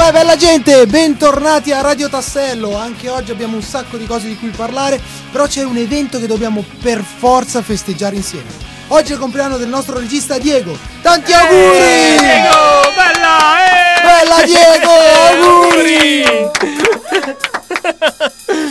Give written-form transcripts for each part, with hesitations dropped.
qua, bella gente, bentornati a Radio Tassello. Anche oggi abbiamo un sacco di cose di cui parlare, però c'è un evento che dobbiamo per forza festeggiare insieme. Oggi è il compleanno del nostro regista Diego. Tanti auguri! Diego, bella! Bella Diego, auguri!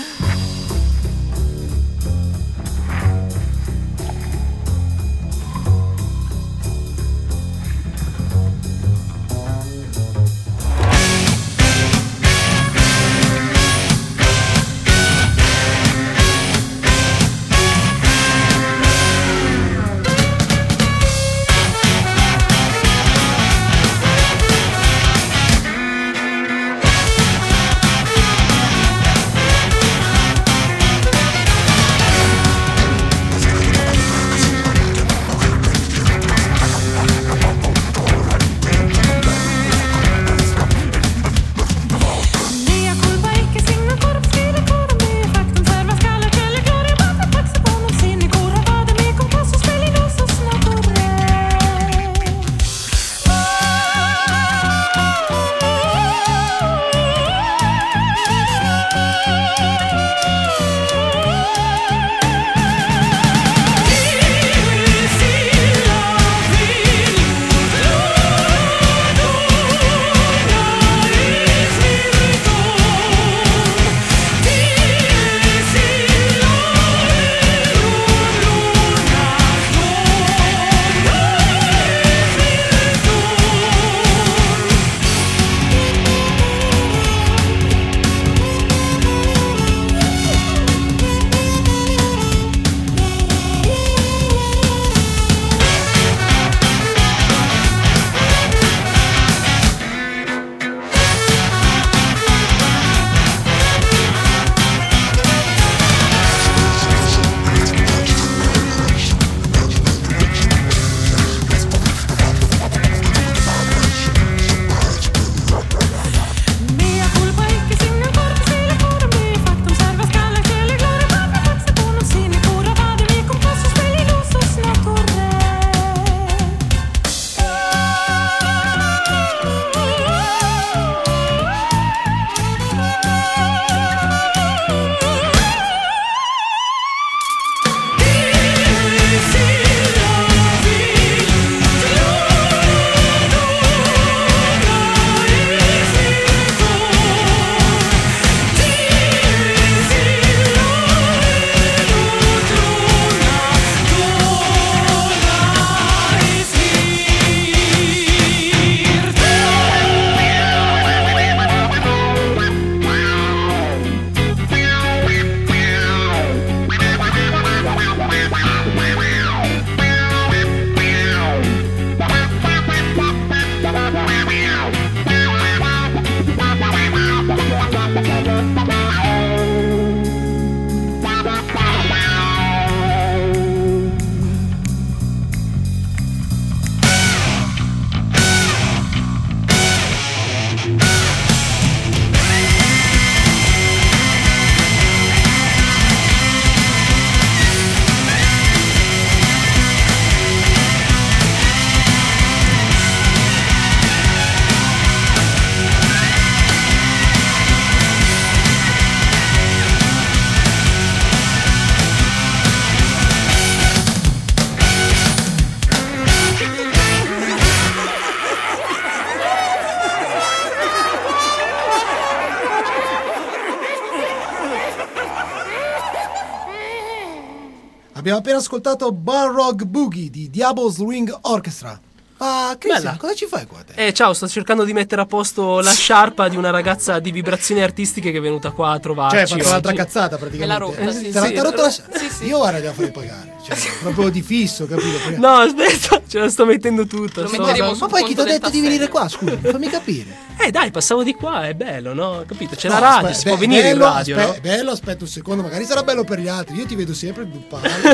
Abbiamo appena ascoltato Balrog Boogie di Diablo Swing Orchestra. Ma Cristian, cosa ci fai qua te? Ciao, sto cercando di mettere a posto la sciarpa di una ragazza di vibrazioni artistiche che è venuta qua a trovarci. Cioè, hai fatto un'altra cazzata praticamente. Me l'ha rotta, sì. Te l'ha rotta la Sì, sì. Io guarda, devo farli pagare. Cioè, proprio di fisso, capito? No, aspetta, ce la sto mettendo tutta. Lo metteremo Ma poi chi ti ha del detto di venire qua? Scusa, fammi capire. Dai, passavo di qua, è bello, no? Capito? C'è No, la radio, aspetta, si può venire bello, in radio, no? Bello, aspetta un secondo, magari sarà bello per gli altri. Io ti vedo sempre in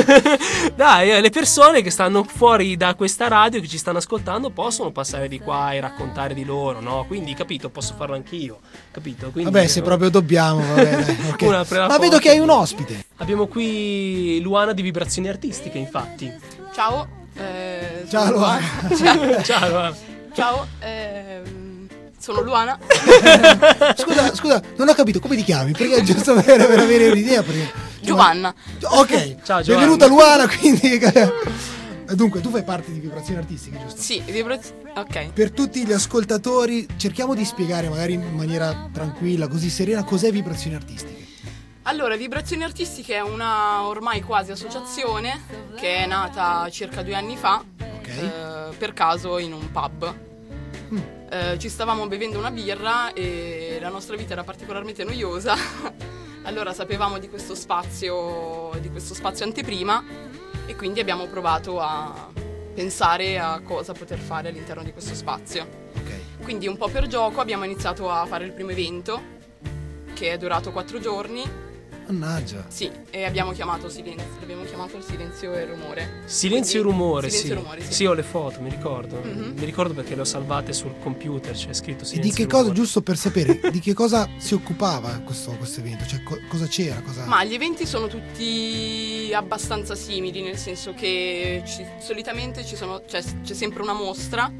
Dai, le persone che stanno fuori da questa radio, che ci stanno ascoltando, possono passare di qua e raccontare di loro, no? Quindi, capito, posso farlo anch'io, capito? Quindi, Vabbè, se proprio dobbiamo, vabbè, dai, okay. Ma vedo che hai un ospite. Abbiamo qui Luana di Vibrazioni Artistiche, infatti. Ciao. Ciao Luana. Ciao Luana. Ciao. Sono Luana. Scusa, non ho capito come ti chiami, perché è giusto per avere un'idea. Giovanna. Ok, ciao, benvenuta Luana, quindi... Dunque, tu fai parte di Vibrazioni Artistiche, giusto? Sì, ok. Per tutti gli ascoltatori, cerchiamo di spiegare magari in maniera tranquilla, così serena, cos'è Vibrazioni Artistiche. Allora, Vibrazioni Artistiche è una ormai quasi associazione che è nata circa 2 anni fa, per caso in un pub. Ci stavamo bevendo una birra e la nostra vita era particolarmente noiosa. Allora sapevamo di questo spazio anteprima e quindi abbiamo provato a pensare a cosa poter fare all'interno di questo spazio. Quindi un po' per gioco abbiamo iniziato a fare il primo evento, che è durato 4 giorni. Mannaggia. Sì, e abbiamo chiamato il silenzio e il rumore. Silenzio e rumore, silenzio sì. E rumore, sì. Sì, ho le foto, mi ricordo. Mm-hmm. Mi ricordo perché le ho salvate sul computer, c'è scritto silenzio e di che cosa, giusto per sapere, di che cosa si occupava questo evento? Cioè, cosa c'era? Ma gli eventi sono tutti abbastanza simili, nel senso che solitamente c'è sempre una mostra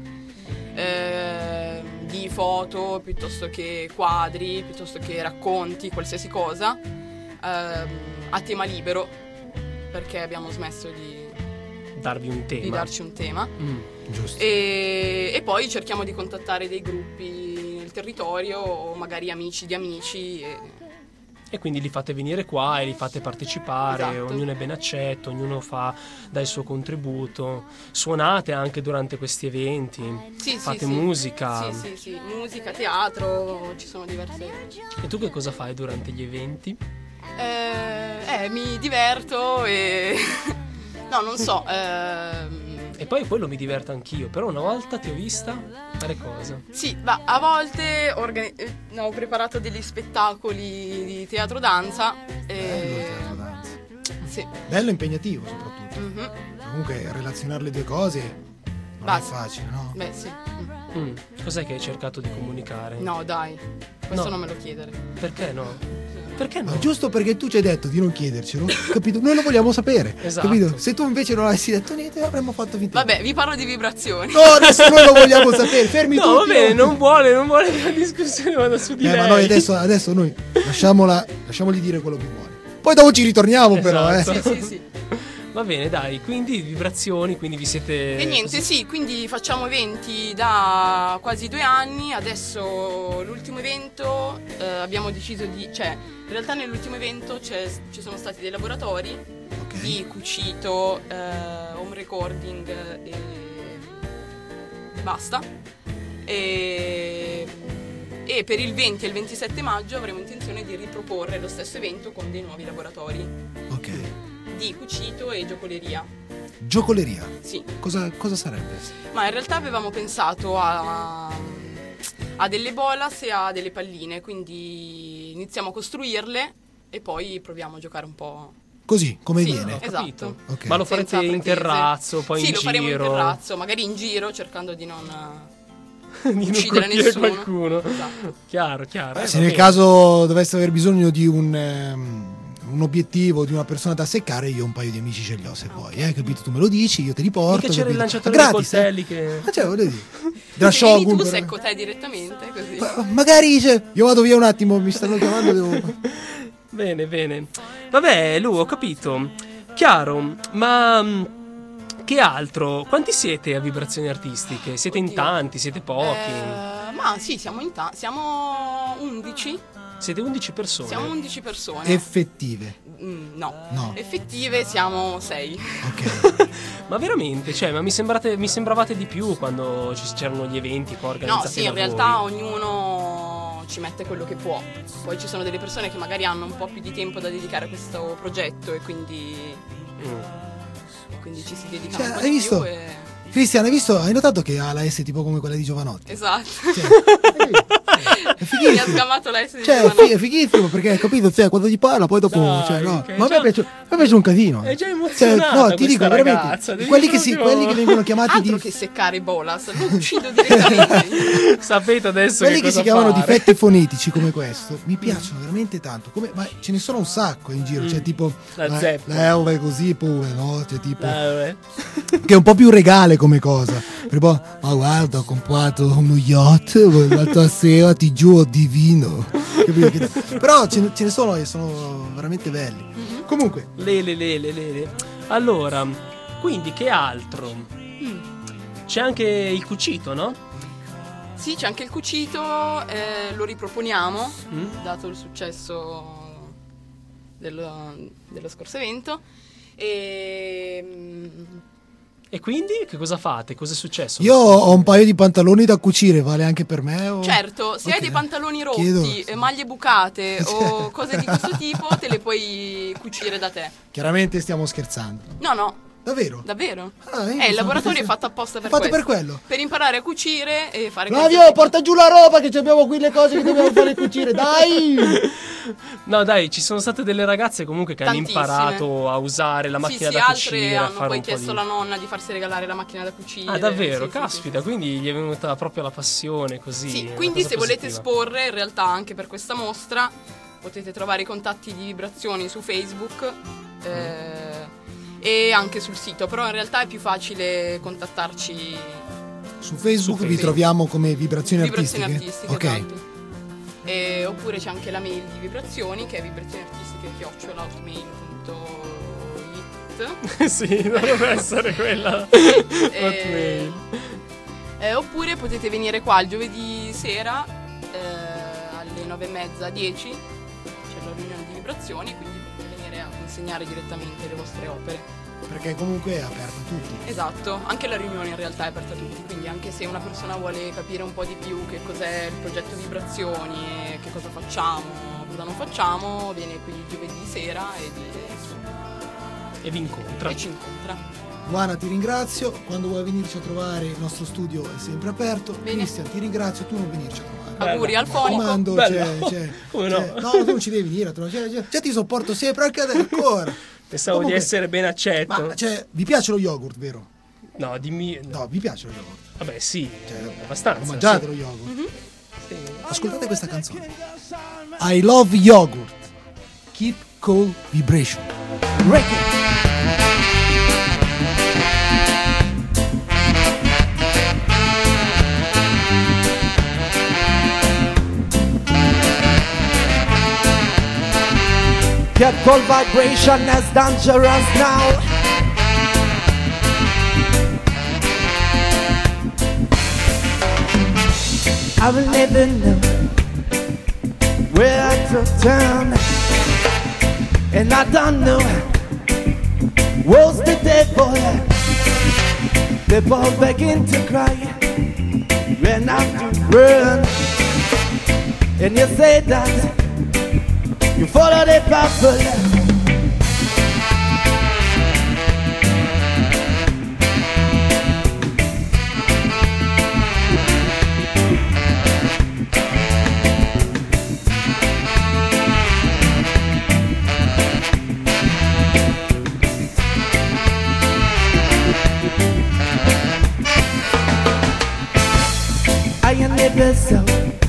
di foto, piuttosto che quadri, piuttosto che racconti, qualsiasi cosa. A tema libero, perché abbiamo smesso di darci un tema. Giusto. E poi cerchiamo di contattare dei gruppi nel territorio o magari amici di amici e quindi li fate venire qua e li fate partecipare. Esatto. Ognuno è ben accetto, ognuno dà il suo contributo. Suonate anche durante questi eventi, fate musica. Sì, musica, teatro, ci sono diverse. E tu che cosa fai durante gli eventi? Mi diverto e no, non so. E poi quello mi diverto anch'io, però una volta ti ho vista fare cosa? Sì, ma a volte ho preparato degli spettacoli di teatro danza. Bello teatro danza. Sì. Bello, impegnativo soprattutto. Mm-hmm. Comunque relazionare le due cose non è facile, no? Beh, sì. Cos'è che hai cercato di comunicare? No, dai, questo non me lo chiedere. Perché no? Perché no? Ma giusto perché tu ci hai detto di non chiedercelo, capito? Noi lo vogliamo sapere, esatto. Capito? Se tu invece non avessi detto niente, avremmo fatto finta. Vabbè, vi parlo di vibrazioni. No, adesso noi lo vogliamo sapere, fermi tutti. No, va bene, non vuole la discussione vada su di lei. Ma noi adesso noi lasciamoli dire quello che vuole. Poi dopo ci ritorniamo, esatto. però, Sì. Va bene, dai, quindi vibrazioni, quindi vi siete... E niente, sì, quindi facciamo eventi da quasi 2 anni. Adesso l'ultimo evento abbiamo deciso in realtà nell'ultimo evento ci sono stati dei laboratori di cucito, home recording e basta. E per il 20 e il 27 maggio avremo intenzione di riproporre lo stesso evento con dei nuovi laboratori. Ok. Di cucito e giocoleria. Giocoleria? Sì. Cosa sarebbe? Ma in realtà avevamo pensato a delle bolas e a delle palline, quindi iniziamo a costruirle e poi proviamo a giocare un po'. Così, come viene? Esatto. Okay. Ma lo farete in terrazzo, poi in giro? Sì, lo faremo in terrazzo, magari in giro, cercando di non uccidere nessuno. Qualcuno. Esatto. Chiaro. Se nel caso dovesse aver bisogno di un obiettivo, di una persona da seccare, io un paio di amici ce li ho, se vuoi, capito? Tu me lo dici, io te li porto. Mica c'era il lanciatore gratis, di coltelli che... Ma voglio dire, da Shogun. Tu secco te direttamente, così. Magari io vado via un attimo, mi stanno chiamando, devo... Bene. Vabbè, Lu, ho capito. Chiaro, ma... che altro? Quanti siete a Vibrazioni Artistiche? Siete in tanti? Siete pochi? Ma sì, siamo 11. Siete 11 persone? Siamo 11 persone. Effettive? No. Effettive siamo 6. Ok. Ma veramente? Cioè, ma mi sembravate di più quando c'erano gli eventi qua organizzati? No, sì, in realtà ognuno ci mette quello che può. Poi ci sono delle persone che magari hanno un po' più di tempo da dedicare a questo progetto e quindi ci si dedica un po' hai di visto? più. Cristian, hai notato che ha la S tipo come quella di Giovanotti? Esatto. Mi ha sgamato la S di cioè, giovanotti. è fighissimo perché, capito, cioè, quando gli parla poi dopo, Dai, cioè, no. che Ma a già- me piace un casino. È già emozionata no, ti dico questa veramente, ragazza, devi quelli proprio- che vengono chiamati Altro di che seccare i bolas, lo uccido direttamente. Sapete adesso quelli che cosa si chiamano fare. difetti fonetici come questo mi piacciono veramente tanto, ma ce ne sono un sacco in giro, cioè tipo La zeppa. la L così pure, no? Cioè tipo Vabbè. che è un po' più regale come cosa. Per poi, ma guarda, ho comprato uno yacht l'altra sera, ti giuro, divino. Capito? Però ce ne sono e sono veramente belli. Comunque, Lele. Allora, quindi che altro? C'è anche il cucito, no? Sì, c'è anche il cucito, lo riproponiamo, dato il successo dello scorso evento. E quindi che cosa fate? Cosa è successo? io ho un paio di pantaloni da cucire, vale anche per me? O... Certo, se hai Ok. dei pantaloni rotti, Chiedo. maglie bucate o cose di questo tipo, te le puoi cucire da te. Chiaramente stiamo scherzando. No, Davvero? davvero. Ah, io Il pensavo laboratorio che è fatto apposta per fatto questo. per quello. Per imparare a cucire e fare Flavio, cose- porta giù la roba che abbiamo qui le cose che dobbiamo fare cucire, dai! No, dai, ci sono state delle ragazze comunque che hanno Tantissime. imparato a usare la macchina sì, da altre cucire, a hanno fare poi un po' chiesto di... alla nonna di farsi regalare la macchina da cucire. Ah, davvero? Sì, sì, Caspita, quindi gli è venuta proprio la passione così. Sì, una quindi cosa se volete positiva. esporre, in realtà anche per questa mostra potete trovare i contatti di Vibrazioni su Facebook e anche sul sito, però in realtà è più facile contattarci. Su Facebook vi Facebook. troviamo come vibrazioni Vibrazioni artistiche. artistiche, Ok. esatto. Oppure c'è anche la mail di Vibrazioni che è vibrazioniartistiche@hotmail.it. Sì, dovrebbe essere quella. Hotmail. Oppure potete venire qua il giovedì sera alle 9:30, 10. C'è la riunione di Vibrazioni, quindi potete venire a consegnare direttamente le vostre opere. Perché comunque è aperto a tutti. Esatto, anche la riunione in realtà è aperta a tutti, quindi anche se una persona vuole capire un po' di più che cos'è il progetto Vibrazioni e che cosa facciamo, cosa non facciamo, viene qui il giovedì sera E vi incontra. e ci incontra. Luana, ti ringrazio. Quando vuoi venirci a trovare, il nostro studio è sempre aperto. Bene. Cristian, ti ringrazio, tu non venirci a trovare. Auguri al fonico. Comando, Bello. no, Come no? tu non ci devi venire a trovare. Già ti sopporto sempre, anche ancora. Pensavo Comunque- di essere ben accetto. Ma cioè, vi piace lo yogurt, vero? No, dimmi. No, vi piace lo yogurt. Vabbè, sì, Cioè, abbastanza. Lo mangiate sì. lo yogurt? Sì. Ascoltate questa canzone. I love yogurt. Keep cool vibration. Record. Get cold vibration is dangerous now. I will never know where to turn, and I don't know what's the devil. People begin to cry when I have to run, and you say that you follow the people. I am never so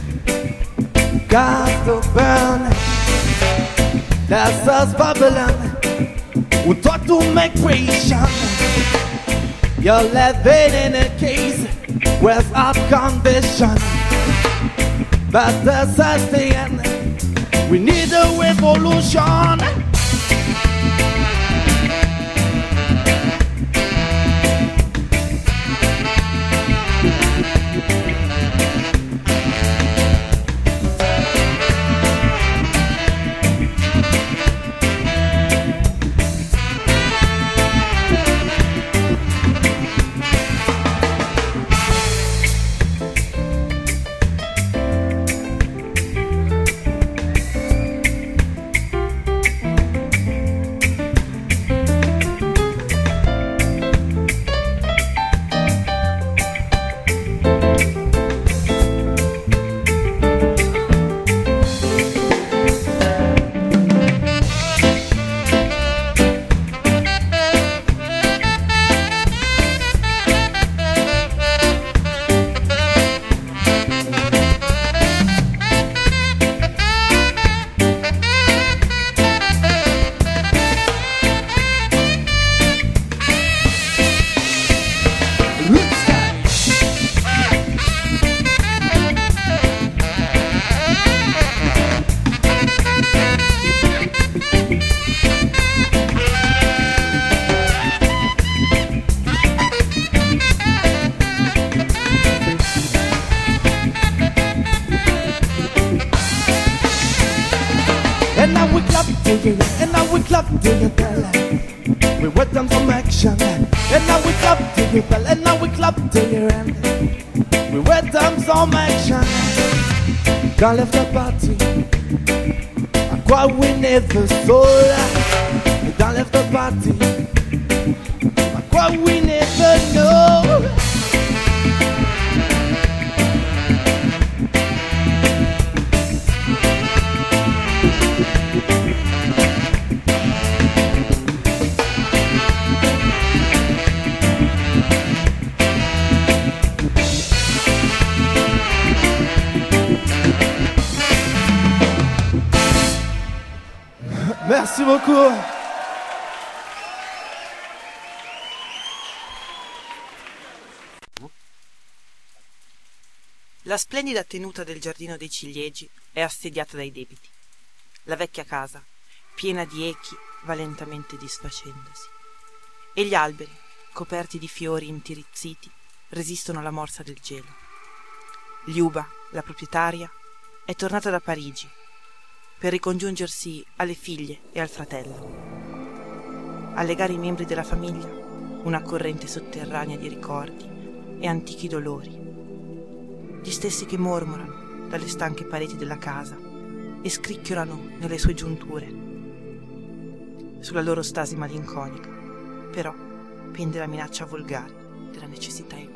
got to burn. That's us Babylon. We taught to make creation. You're living in a case without condition. But that's us the end. We need a revolution. till you, and now we clap till you tell. We welcome some action, and now we clap till you tell, and now we clap till you end. We welcome some action. Don't leave the party. What we never saw. Don't leave the party. What we never know. Merci beaucoup. La splendida tenuta del giardino dei ciliegi è assediata dai debiti. La vecchia casa, piena di echi, va lentamente disfacendosi. E gli alberi, coperti di fiori intirizziti, resistono alla morsa del gelo. Liuba, la proprietaria, è tornata da Parigi per ricongiungersi alle figlie e al fratello. A legare i membri della famiglia una corrente sotterranea di ricordi e antichi dolori, gli stessi che mormorano dalle stanche pareti della casa e scricchiolano nelle sue giunture. Sulla loro stasi malinconica, però, pende la minaccia volgare della necessità economica.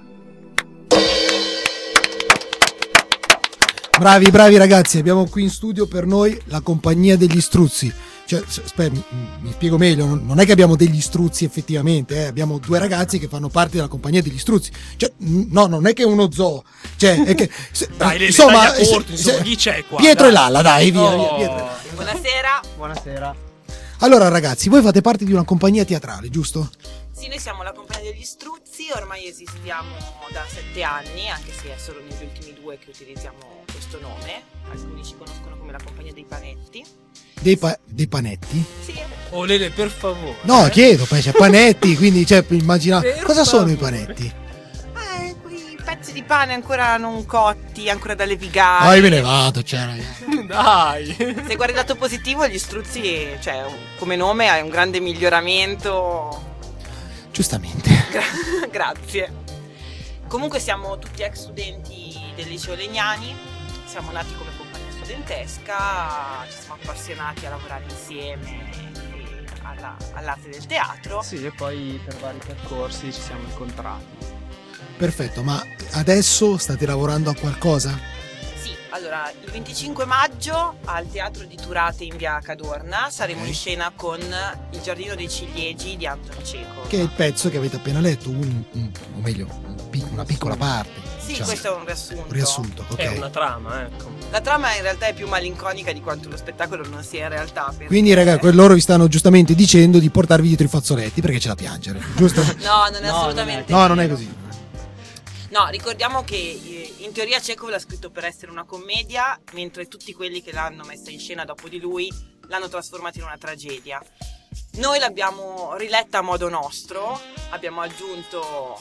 Bravi ragazzi, abbiamo qui in studio per noi la compagnia degli Struzzi. Cioè, mi spiego meglio, non è che abbiamo degli Struzzi effettivamente, abbiamo due ragazzi che fanno parte della compagnia degli Struzzi. Cioè, no, non è che è uno zoo. Cioè, è che dai, insomma, chi c'è qua? Pietro dai. e Lalla, dai, via, Oh. Pietro. Buonasera. Allora ragazzi, voi fate parte di una compagnia teatrale, giusto? Sì, noi siamo la compagnia degli Struzzi, ormai esistiamo da 7 anni, anche se è solo negli ultimi 2 che utilizziamo questo nome. Alcuni ci conoscono come la compagnia dei panetti. Dei panetti? Sì. Oh Lele, per favore. No, chiedo, poi c'è panetti, quindi immagina Per cosa sono i favore. panetti? Quei pezzi di pane ancora non cotti, ancora da levigare. Ah, io me ne vado, cioè, ragazzi. Dai. Se guardi il lato positivo, gli Struzzi, cioè, come nome ha un grande miglioramento. Giustamente. Grazie. Comunque siamo tutti ex studenti del liceo Legnani, siamo nati come compagnia studentesca, ci siamo appassionati a lavorare insieme e all'arte del teatro. Sì, e poi per vari percorsi ci siamo incontrati. Perfetto, ma adesso state lavorando a qualcosa? Sì, allora il 25 maggio al Teatro di Turate in via Cadorna saremo in scena con Il giardino dei ciliegi di Anton Cieco. Che è il pezzo che avete appena letto, o meglio, una piccola parte. Sì, diciamo. questo è un riassunto. Un riassunto, ok. È una trama, ecco. La trama in realtà è più malinconica di quanto lo spettacolo non sia in realtà. Perché... Quindi ragazzi, loro vi stanno giustamente dicendo di portarvi dietro i fazzoletti perché c'è da piangere, giusto? No, non è assolutamente No, non è così. No, ricordiamo che in teoria Chekhov l'ha scritto per essere una commedia, mentre tutti quelli che l'hanno messa in scena dopo di lui l'hanno trasformata in una tragedia. Noi l'abbiamo riletta a modo nostro, abbiamo aggiunto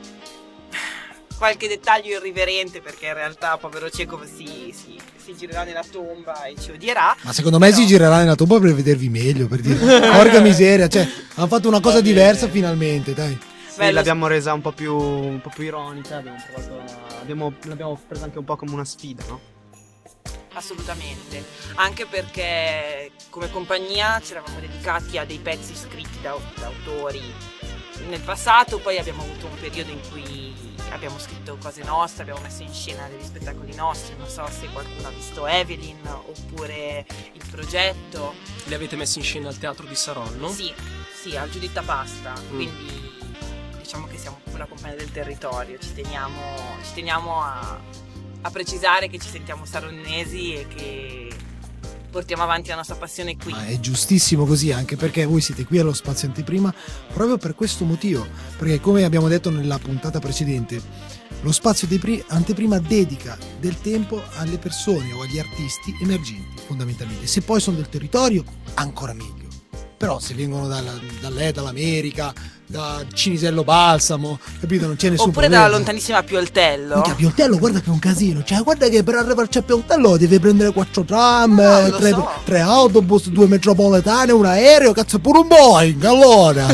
qualche dettaglio irriverente perché in realtà povero Chekhov si girerà nella tomba e ci odierà. Ma secondo me si girerà nella tomba per vedervi meglio, per dire porca miseria, cioè hanno fatto una cosa diversa finalmente, dai. Sì, l'abbiamo resa un po' più ironica, l'abbiamo presa anche un po' come una sfida, no? Assolutamente, anche perché come compagnia ci eravamo dedicati a dei pezzi scritti da autori nel passato, poi abbiamo avuto un periodo in cui abbiamo scritto cose nostre, abbiamo messo in scena degli spettacoli nostri, non so se qualcuno ha visto Evelyn oppure Il Progetto. Li avete messi in scena al Teatro di Saronno? Sì, al Giuditta Pasta, quindi diciamo che siamo una compagnia del territorio, ci teniamo a precisare che ci sentiamo saronnesi e che portiamo avanti la nostra passione qui. Ma è giustissimo così, anche perché voi siete qui allo Spazio Anteprima proprio per questo motivo, perché come abbiamo detto nella puntata precedente, lo Spazio Anteprima dedica del tempo alle persone o agli artisti emergenti fondamentalmente. Se poi sono del territorio ancora meglio, però se vengono dall'America, da Cinisello Balsamo, capito? Non c'è nessun Oppure problema. dalla lontanissima Pioltello. Minchia, Pioltello, guarda che è un casino. Cioè, guarda che per arrivarci a Pioltello devi prendere 4 tram, lo 3 so. autobus, 2 metropolitane, un aereo, cazzo, pure un Boeing, allora.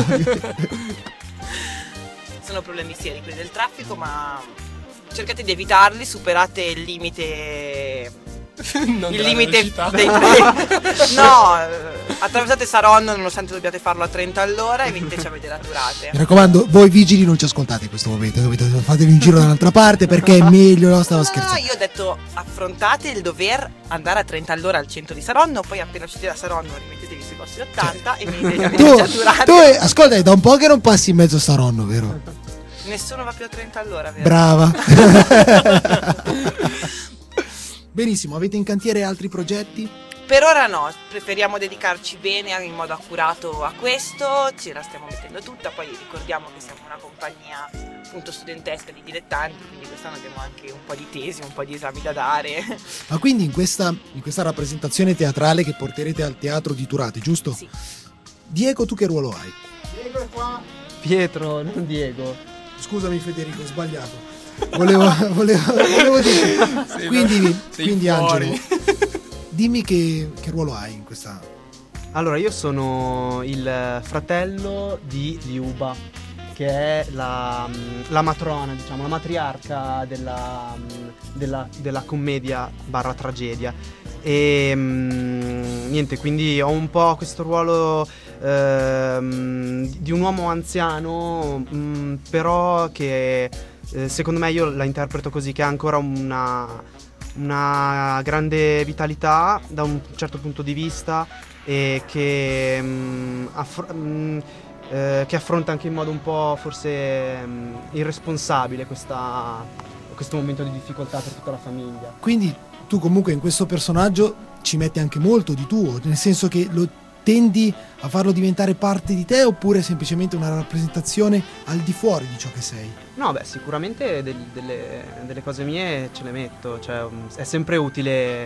Sono problemi seri quelli del traffico, ma cercate di evitarli, superate il limite. Non Il della limite velocità. dei no, attraversate Saronno nonostante dobbiate farlo a 30 all'ora e viniteci a vedere a Durate. Mi raccomando, voi vigili non ci ascoltate in questo momento, capito? Fatevi un giro dall'altra parte perché è meglio, no? Stavo No, scherzando. io ho detto affrontate il dover andare a 30 all'ora al centro di Saronno, poi appena uscite da Saronno rimettetevi sui vostri 80 e venite a Tu, vederci a Durate. ascolta, è da un po' che non passi in mezzo a Saronno, vero? Nessuno va più a 30 all'ora, vero? Brava. Benissimo, avete in cantiere altri progetti? Per ora no, preferiamo dedicarci bene in modo accurato a questo, ce la stiamo mettendo tutta, poi ricordiamo che siamo una compagnia appunto studentesca di dilettanti, quindi quest'anno abbiamo anche un po' di tesi, un po' di esami da dare. Ma quindi in questa rappresentazione teatrale che porterete al teatro di Turate, giusto? Sì. Diego, tu che ruolo hai? Pietro, non Diego. Scusami Federico, ho sbagliato. Volevo dire. Quindi Angelo, dimmi che ruolo hai in questa. Allora, io sono il fratello di Liuba, che è la matrona, diciamo, la matriarca della commedia / tragedia. E niente, quindi ho un po' questo ruolo di un uomo anziano, però che secondo me io la interpreto così, che ha ancora una grande vitalità da un certo punto di vista e che affronta anche in modo un po' forse irresponsabile questo momento di difficoltà per tutta la famiglia. Quindi tu comunque in questo personaggio ci metti anche molto di tuo, nel senso che lo tendi a farlo diventare parte di te oppure semplicemente una rappresentazione al di fuori di ciò che sei? No, beh, sicuramente delle cose mie ce le metto, cioè è sempre utile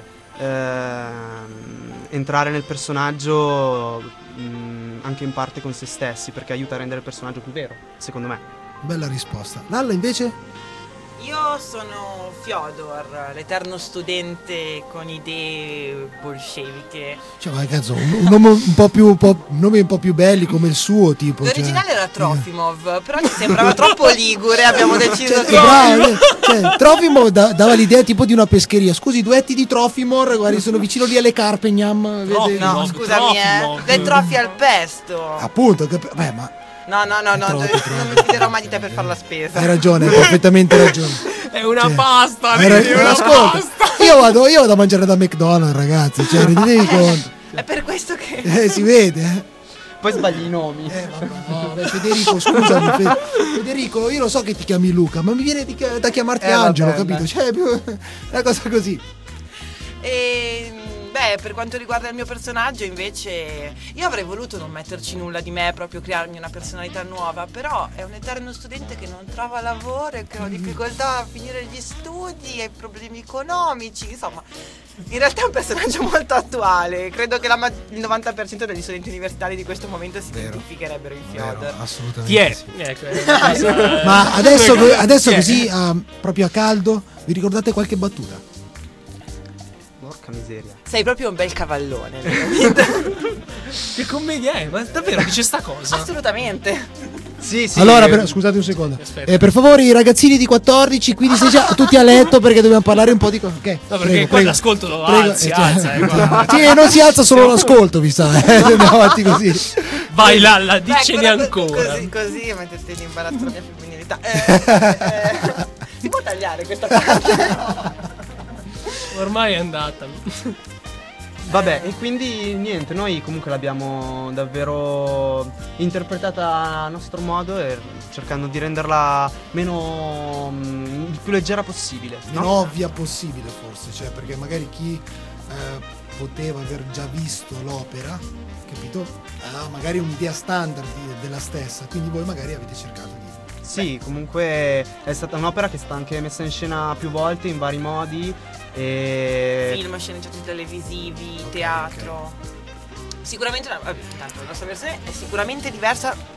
entrare nel personaggio anche in parte con se stessi, perché aiuta a rendere il personaggio più vero, secondo me. Bella risposta. Lalla invece? Io sono Fyodor, l'eterno studente con idee bolsceviche. Cioè, ma cazzo, un nome un po' più nomi un po' più belli come il suo, tipo. L'originale era Trofimov, però ci sembrava troppo ligure, abbiamo deciso che... Bravo, Trofimov dava l'idea tipo di una pescheria. Scusi, duetti di Trofimor, guardi, sono vicino lì alle Carpegnam. vede- No, scusami, Trofimov. le trofi al pesto. Appunto, beh, ma No, non mi fiderò mai di te per fare la spesa. hai ragione, hai perfettamente ragione. È una Cioè, pasta, Hai vedi, ragione, una ascolta, pasta. io vado a mangiare da McDonald's, ragazzi, cioè, rendetevi conto. È per questo che... Si vede, Poi sbagli i nomi. vabbè, Federico, scusami, Federico, io lo so che ti chiami Luca, ma mi viene da chiamarti Angelo, vabbè, capito? dai. Cioè, è più una cosa così. Beh, per quanto riguarda il mio personaggio, invece, io avrei voluto non metterci nulla di me, proprio crearmi una personalità nuova, però è un eterno studente che non trova lavoro e che ha difficoltà a finire gli studi e problemi economici, insomma, in realtà è un personaggio molto attuale. Credo che il 90% degli studenti universitari di questo momento si identificherebbero in Fyodor. Assolutamente. Chi è? sì. Ecco, Ma adesso Chi è? così, proprio a caldo, vi ricordate qualche battuta? Porca miseria. Sei proprio un bel cavallone, veramente. Che commedia è? Ma davvero dice sta cosa? Assolutamente. Sì, sì. Allora, scusate un secondo. Aspetta. Per favore, i ragazzini di 14, 15, già tutti a letto perché dobbiamo parlare un po' di cose. Ok. No, perché qua l'ascolto lo Prego, alzi, cioè- alza, guarda. Sì, non si alza solo l'ascolto, mi sa. Andiamo avanti così. Vai Lalla, Beh, dicene però ancora. Così mettete in imbarazzo la mia femminilità. Si può tagliare questa parte? Ormai è andata. Vabbè, e quindi niente, noi comunque l'abbiamo davvero interpretata a nostro modo e cercando di renderla il più leggera possibile, no? Meno ovvia possibile, forse. Cioè, perché magari chi poteva aver già visto l'opera, capito? Ha magari un'idea standard della stessa. Quindi voi magari avete cercato di. Sì, comunque è stata un'opera che è stata anche messa in scena più volte in vari modi e Film, sceneggiati televisivi, teatro. Sicuramente intanto la nostra versione è sicuramente diversa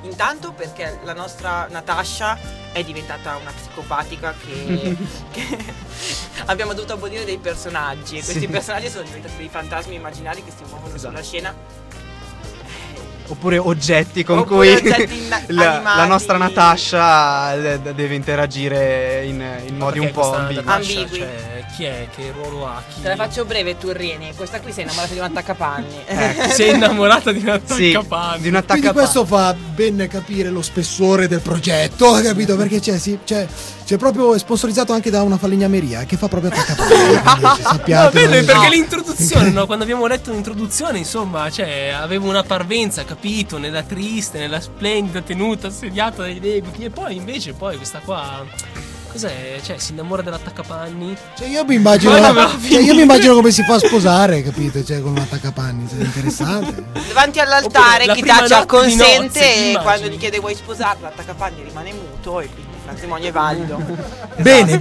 Intanto perché la nostra Natasha è diventata una psicopatica che abbiamo dovuto abolire dei personaggi, e questi personaggi sono diventati dei fantasmi immaginari che si muovono sulla scena. Oppure oggetti con Oppure cui oggetti la animati. nostra Natasha deve interagire in modi un po' ambigui. ambigui. Chi è? Che ruolo ha? Chi? Te la faccio breve, Turrieni. Questa qui sei innamorata di un attaccapanni. Sei innamorata di un Sì, attaccapanni. di un Quindi attaccapanni. questo fa ben capire lo spessore del progetto, capito? Perché c'è proprio sponsorizzato anche da una falegnameria che fa proprio attaccapanni. Sappiate. No, bello, perché No. l'introduzione, no? Quando abbiamo letto l'introduzione, insomma, avevo una parvenza, capito? Nella triste, nella splendida tenuta assediata dai debiti. E poi invece questa qua. Cos'è? Si innamora dell'attaccapanni? Io mi immagino come si fa a sposare, capito? Con un attaccapanni, è interessante. Davanti all'altare Oppure la chi prima taccia notte di nozze, consente ti e immagini? quando gli chiede vuoi sposarlo, l'attaccapanni rimane muto e quindi il matrimonio è valido. Bene.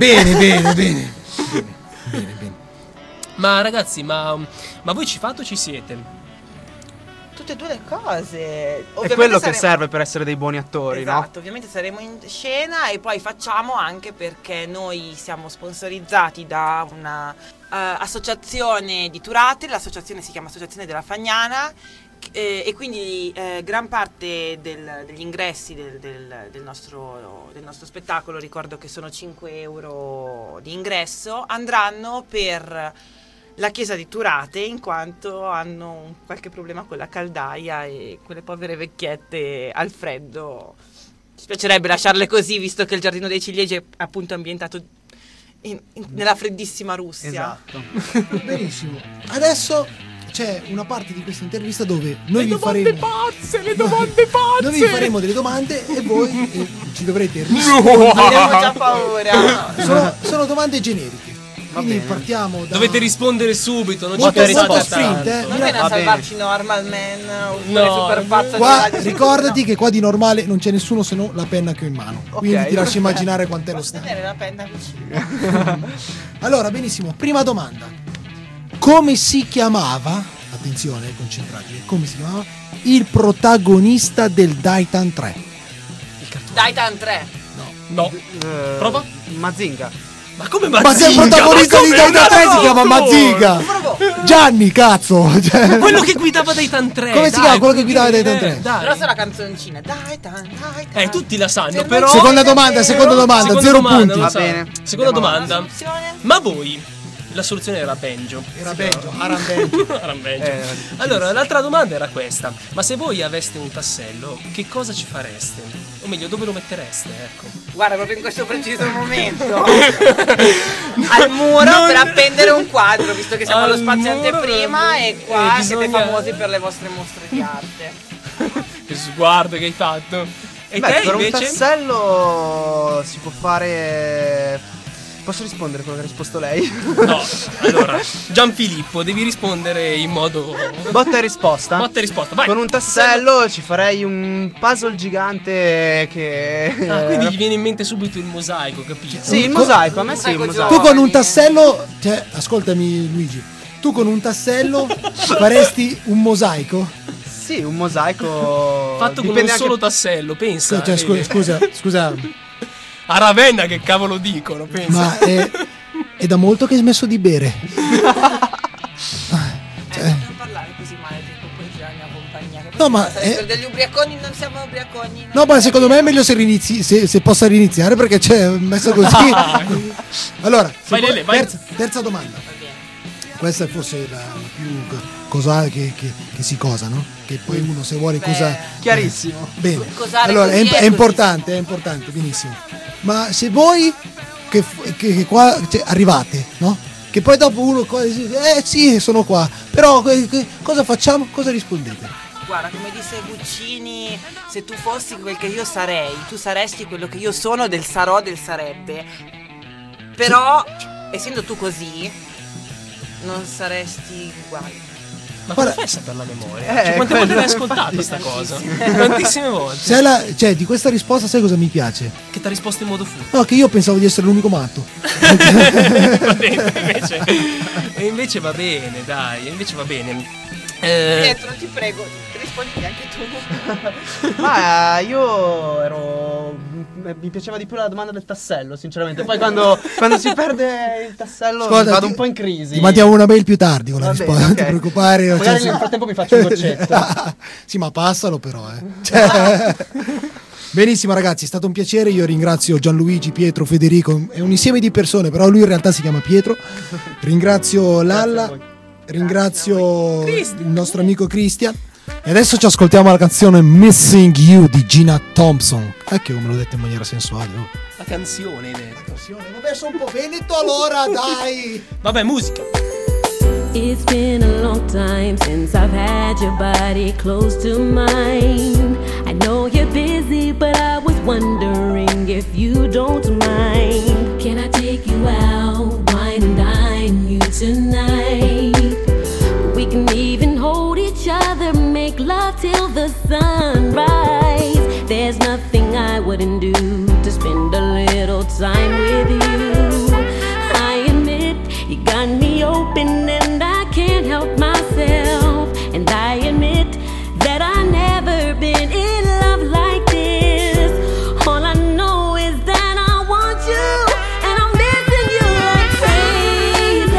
Ma ragazzi, ma voi ci fate o ci siete? Tutte e due le cose. È quello che serve per essere dei buoni attori, Esatto, ovviamente saremo in scena e poi facciamo anche perché noi siamo sponsorizzati da una associazione di Turate, l'associazione si chiama Associazione della Fagnana e quindi gran parte degli ingressi del nostro spettacolo, ricordo che sono 5 euro di ingresso, andranno per la chiesa di Turate, in quanto hanno qualche problema con la caldaia e quelle povere vecchiette al freddo. Ci piacerebbe lasciarle così, visto che il Giardino dei Ciliegi è appunto ambientato nella freddissima Russia. Esatto. Benissimo. Adesso c'è una parte di questa intervista dove noi Le vi domande faremo pazze, le domande pazze! Noi vi faremo delle domande e voi ci dovrete rispondere. Abbiamo già paura. Sono domande generiche. Quindi bene. partiamo da Dovete rispondere subito, non ci molto, pensate molto tanto. sprint, Non viene a Va salvarci Normal Man oppure No, Super Pazza Qua di radio. ricordati che qua di normale non c'è nessuno se non la penna che ho in mano. Quindi ti lascio immaginare quant'è lo Posso stato. tenere la penna vicino? Allora, benissimo, prima domanda. Come si chiamava? Attenzione, concentratevi. Come si chiamava il protagonista del Daitan 3? Daitan 3. No. Prova? Mazinga. Ma come Ma sei il protagonista di Daitan 3 si chiama Mazinga. Gianni, cazzo. Cioè, Quello che guidava Daitan 3. Come si chiama quello che guidava Daitan 3? Dai. Però sarà canzoncina. Daitan. Tutti la sanno, Fermo- però. Seconda domanda, Seconda zero domanda, punti. lo Va so. bene. Seconda Andiamo domanda. Soluzione? Ma voi? La soluzione era Benjo. Era Benjo, Aran Benjo. Aran Benjo. Allora, l'altra domanda era questa. Ma se voi aveste un tassello, che cosa ci fareste? O meglio, dove lo mettereste? Ecco. Guarda, proprio in questo preciso momento. Al muro per appendere un quadro, visto che siamo allo Al spazio muro anteprima per- e qua siete bisogna- famosi per le vostre mostre di arte. Che sguardo che hai fatto. E Beh, te per un invece? tassello si può fare. Posso rispondere quello che ha risposto lei? No. Allora, Gianfilippo, devi rispondere in modo Botta e risposta. botta e risposta. Vai. Con un tassello ci farei un puzzle gigante che. Quindi gli viene in mente subito il mosaico, capito? Sì, il mosaico, a me sì, il Mosaico mosaico. Tu con un tassello, cioè, ascoltami Luigi, tu con un tassello faresti un mosaico? Sì, un mosaico. Fatto con un dipende anche- solo tassello, pensa. Cioè, scusa, A Ravenna che cavolo dicono, pensa. ma è da molto che hai smesso di bere. Non parlare così male dei compagni della mia compagnia. No, ma per degli ubriaconi non siamo ubriaconi. No, ma secondo me è meglio se rinizi, se possa riniziare perché c'è messo così. Allora, se Vai, puoi- Lele, vai. terza domanda. Va bene. Questa è forse la più cosa che si cosa, no? Che poi uno se vuole Beh, cosa. Chiarissimo. Bene. Cosare Allora così è importante, benissimo. Ma se voi che qua cioè, arrivate, no? Che poi dopo uno dice, sì, sono qua. Però cosa facciamo? Cosa rispondete? Guarda, come disse Guccini, se tu fossi quel che io sarei, tu saresti quello che io sono, del sarò, del sarebbe. Però, essendo tu così, non saresti uguale. Ma Guarda- come fai a sapere la memoria? Cioè, quante quello- volte l'hai ascoltata sta cosa? Tantissime volte. Cioè, di questa risposta sai cosa mi piace? Che ti ha risposto in modo furbo. No, che io pensavo di essere l'unico matto. Va bene, invece va bene, dai, invece va bene. Pietro, ti prego, rispondi anche tu. Ma mi piaceva di più la domanda del tassello, sinceramente. Poi quando si perde il tassello vado un po' in crisi. Ti mandiamo una mail più tardi con la risposta, okay. non ti preoccupare. Magari nel frattempo mi faccio un goccetto. Sì, ma passalo però, Benissimo ragazzi, è stato un piacere. Io ringrazio Gianluigi, Pietro, Federico. È un insieme di persone, però lui in realtà si chiama Pietro. Ringrazio Lalla, ringrazio il nostro amico Christian. E adesso ci ascoltiamo la canzone Missing You di Gina Thompson. Ecco come l'ho detto in maniera sensuale. La canzone, hai detto. La canzone, vabbè, sono un po' veneto allora, dai. Vabbè, musica. It's been a long time since I've had your body close to mine. I know you're busy, but I was wondering if you don't mind. Can I take you out, wine and dine you tonight? We can even hold each other, make love till the sunrise. There's nothing I wouldn't do to spend a little time with you. I admit you got me open and I can't help myself. And I admit that I've never been in love like this. All I know is that I want you and I'm missing you like crazy.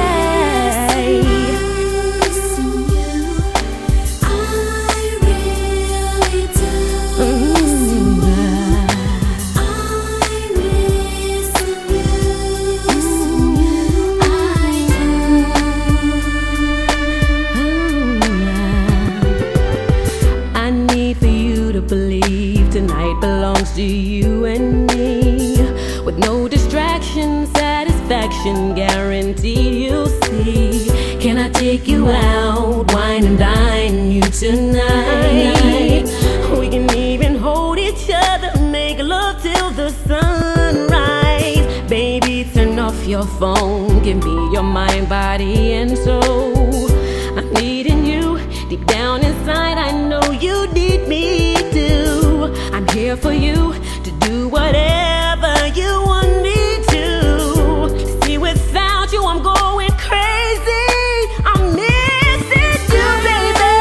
I need for you to believe tonight belongs to you and me. With no distraction, satisfaction guaranteed you'll see. Can I take you out, wine and dine you tonight? We can even hold each other, make love till the sunrise. Baby, turn off your phone, give me your mind, body and soul. I'm needing you deep down inside, I know you need me too. I'm here for you to do whatever you want me to. See, without you I'm going crazy. I'm missing you, baby.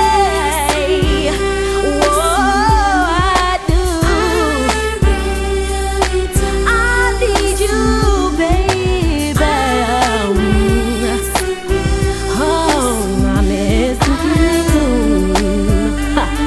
Whoa, I do. I need you, baby. Oh, I'm missing you.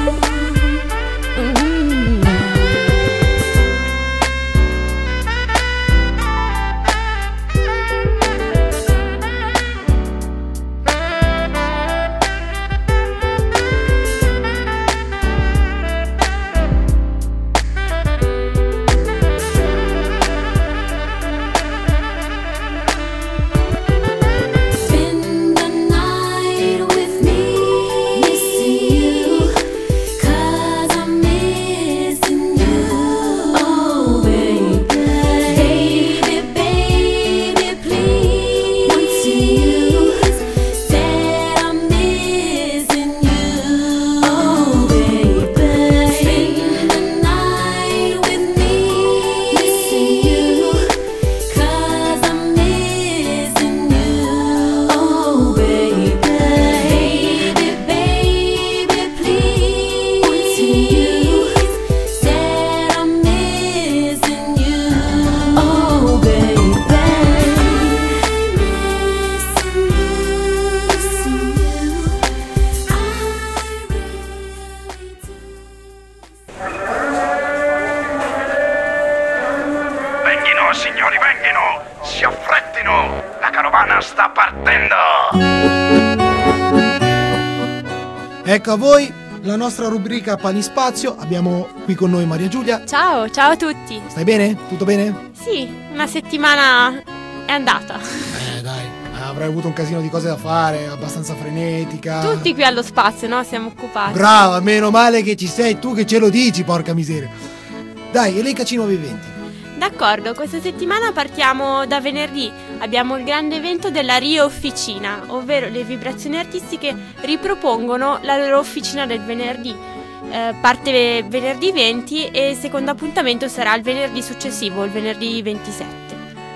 Spend the night with me, missing you, 'cause I'm missing you. Oh, baby, baby, please. Want to you, said I'm missing you. Oh, baby, spend the night with me, missing you, 'cause I'm missing you. Oh, baby, baby, please. Want to you, said I'm missing you. Oh, baby, Venghino, signori, venghino! Si affrettino! La carovana sta partendo! Ecco a voi la nostra rubrica Palispazio. Abbiamo qui con noi Maria Giulia. Ciao, ciao a tutti. Stai bene? Tutto bene? Sì, una settimana è andata. Dai, avrai avuto un casino di cose da fare, abbastanza frenetica. Tutti qui allo spazio, no? Siamo occupati. Brava, meno male che ci sei tu che ce lo dici, porca miseria. Dai, elencaci i nuovi eventi. D'accordo, questa settimana partiamo da venerdì. Abbiamo il grande evento della Rio Officina, ovvero le vibrazioni artistiche ripropongono la loro officina del venerdì. Parte venerdì 20 e il secondo appuntamento sarà il venerdì successivo, il venerdì 27.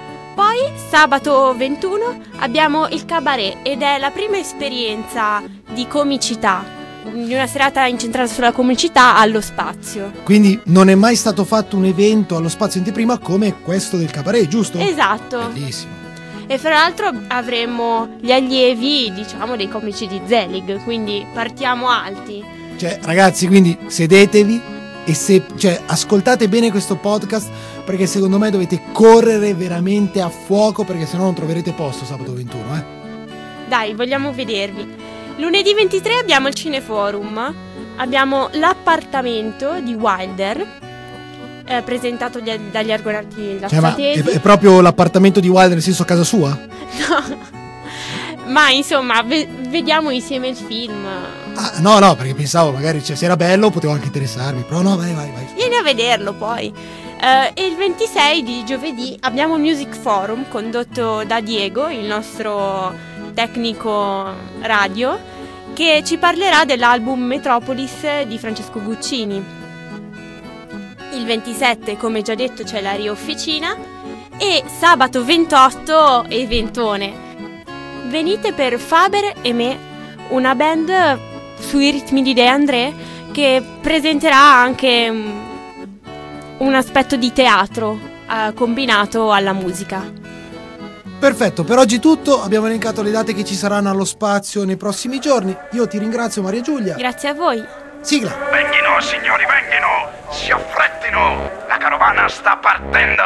Poi sabato 21 abbiamo il cabaret ed è la prima esperienza di comicità, di una serata incentrata sulla comicità allo spazio. Quindi non è mai stato fatto un evento allo spazio in anteprima come questo del cabaret, giusto? Esatto. Bellissimo. E fra l'altro avremo gli allievi, diciamo, dei comici di Zelig, quindi partiamo alti. Cioè, ragazzi, quindi sedetevi e ascoltate bene questo podcast, perché secondo me dovete correre veramente a fuoco, perché sennò non troverete posto sabato 21, Dai, vogliamo vedervi. Lunedì 23 abbiamo il Cineforum, abbiamo l'appartamento di Wilder, presentato dagli Argonauti Lazzatesi. Ma è proprio l'appartamento di Wilder, nel senso casa sua? No, ma insomma, vediamo insieme il film. Ah, no, perché pensavo magari se era bello potevo anche interessarmi, però no, vai. Vieni a vederlo poi. E il 26 di giovedì abbiamo il Music Forum condotto da Diego, il nostro tecnico radio, che ci parlerà dell'album Metropolis di Francesco Guccini. Il 27, come già detto, c'è la Rio Officina e sabato 28 eventone. Venite per Faber e me, una band sui ritmi di De André che presenterà anche un aspetto di teatro combinato alla musica. Perfetto, per oggi è tutto. Abbiamo elencato le date che ci saranno allo spazio nei prossimi giorni. Io ti ringrazio, Maria Giulia. Grazie a voi. Sigla. Venghino, signori, venghino! Si affrettino! La carovana sta partendo!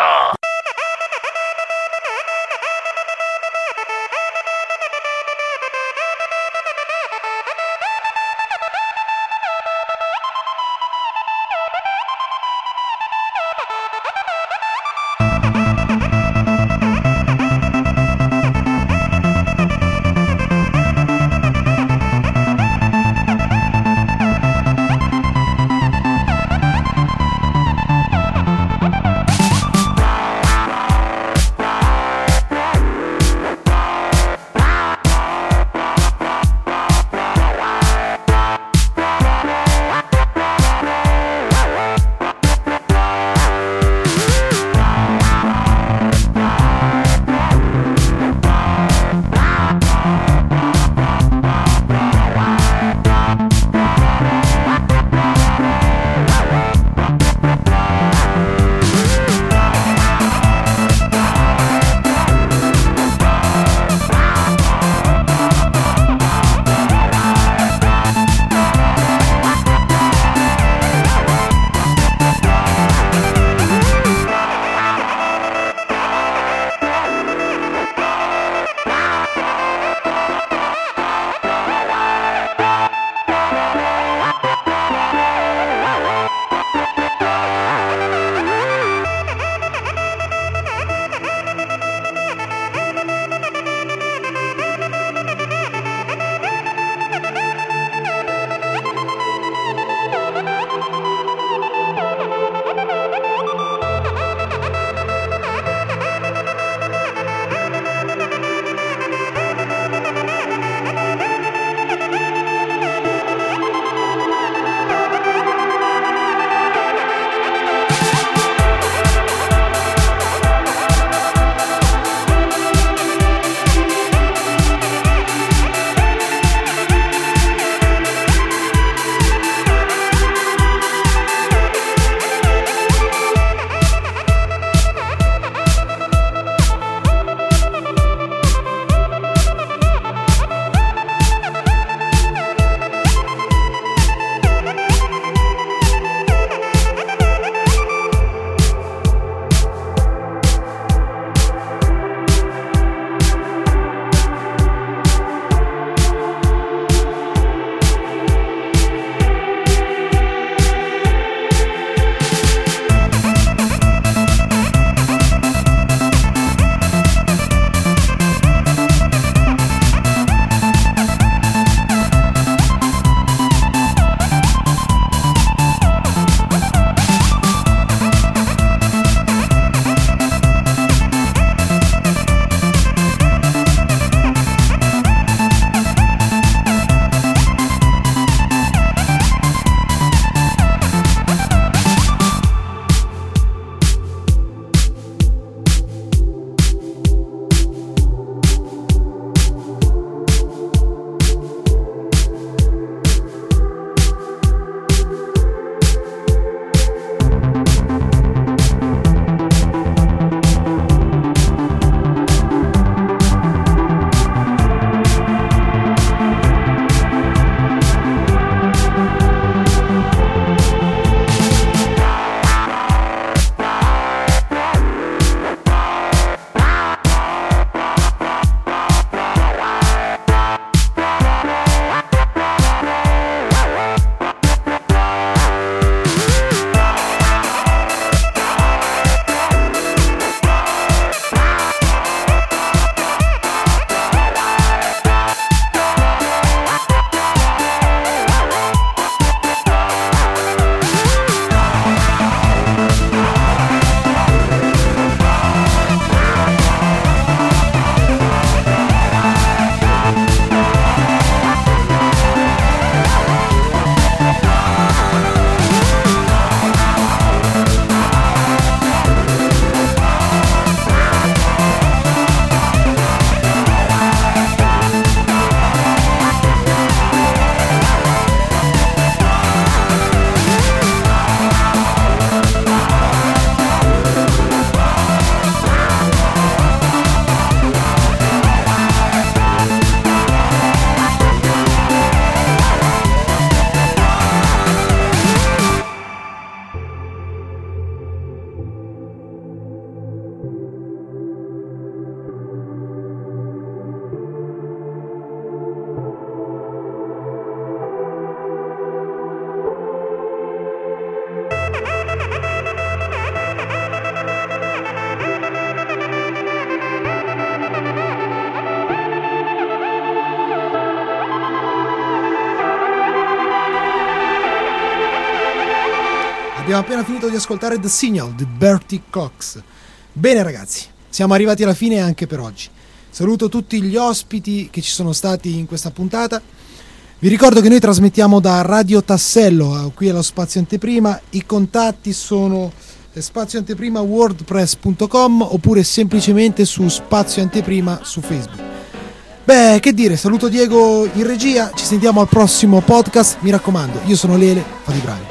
Abbiamo appena finito di ascoltare The Signal di Bertie Cox. Bene ragazzi, siamo arrivati alla fine anche per oggi. Saluto tutti gli ospiti che ci sono stati in questa puntata. Vi ricordo che noi trasmettiamo da Radio Tassello, qui allo Spazio Anteprima. I contatti sono spazioanteprima.wordpress.com oppure semplicemente su Spazio Anteprima su Facebook. Beh, che dire, saluto Diego in regia, ci sentiamo al prossimo podcast. Mi raccomando, io sono Lele, fate i bravi.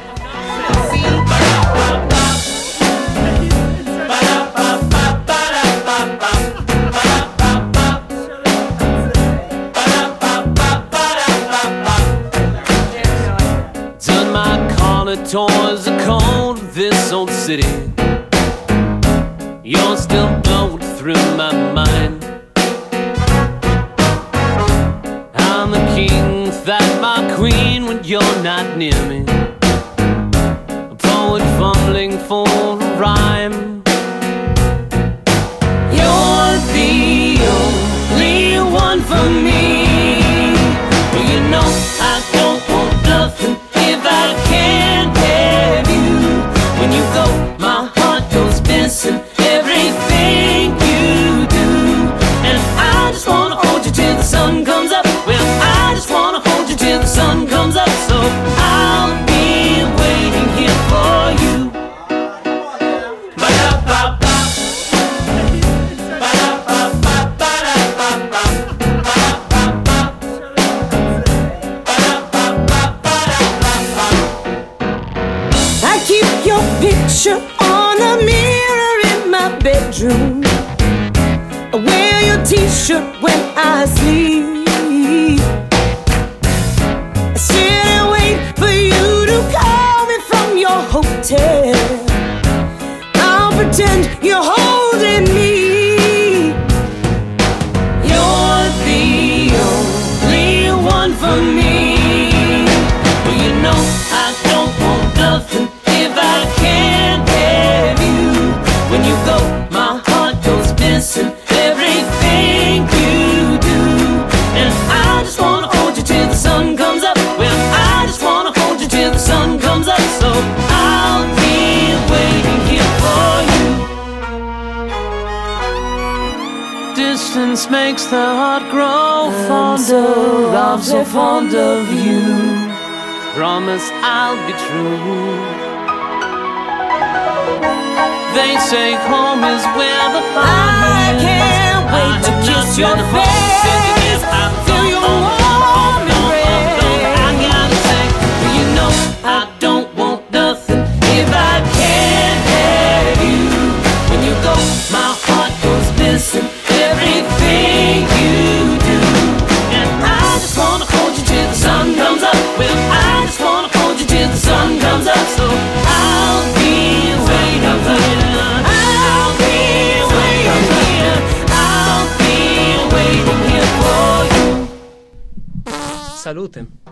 Done my collar toys are cold of this old city. You're still blowing through my mind. I'm the king, that my queen when you're not near me. A poet fumbling for a rhyme. You're the only one for me. Well, you know I don't want nothing if I can't have you. When you go, my heart goes missing everything you do. And I just wanna hold you till the sun comes up. Well, I just wanna hold you till the sun comes up. So I'll be waiting here for you. Ba-da-ba-ba. I keep your picture on a mirror in my bedroom. I wear your t-shirt when I sleep. I sit and wait for you to call me from your hotel. I'll pretend you're holding me. You're the only one for me. Well, you know I don't want nothing if I can't have you. When you go, my heart goes missing everything you do. And I just wanna hold you till the sun comes up. Well, I just wanna hold you till the sun comes up. So I'll be waiting here for you. Distance makes the heart grow fonder. I'm so fond of you. Promise I'll be true. They say home is where the fire is. I can't wait to kiss your face, feel your warm embrace. I gotta say, you know I don't want nothing if I can't have you. When you go, my heart goes missing everything you do. And I just wanna hold you till the sun comes up. Well, I just wanna hold you till the sun comes up. So I'll be waiting here. I'll be waiting here. I'll be waiting here for you. Salute.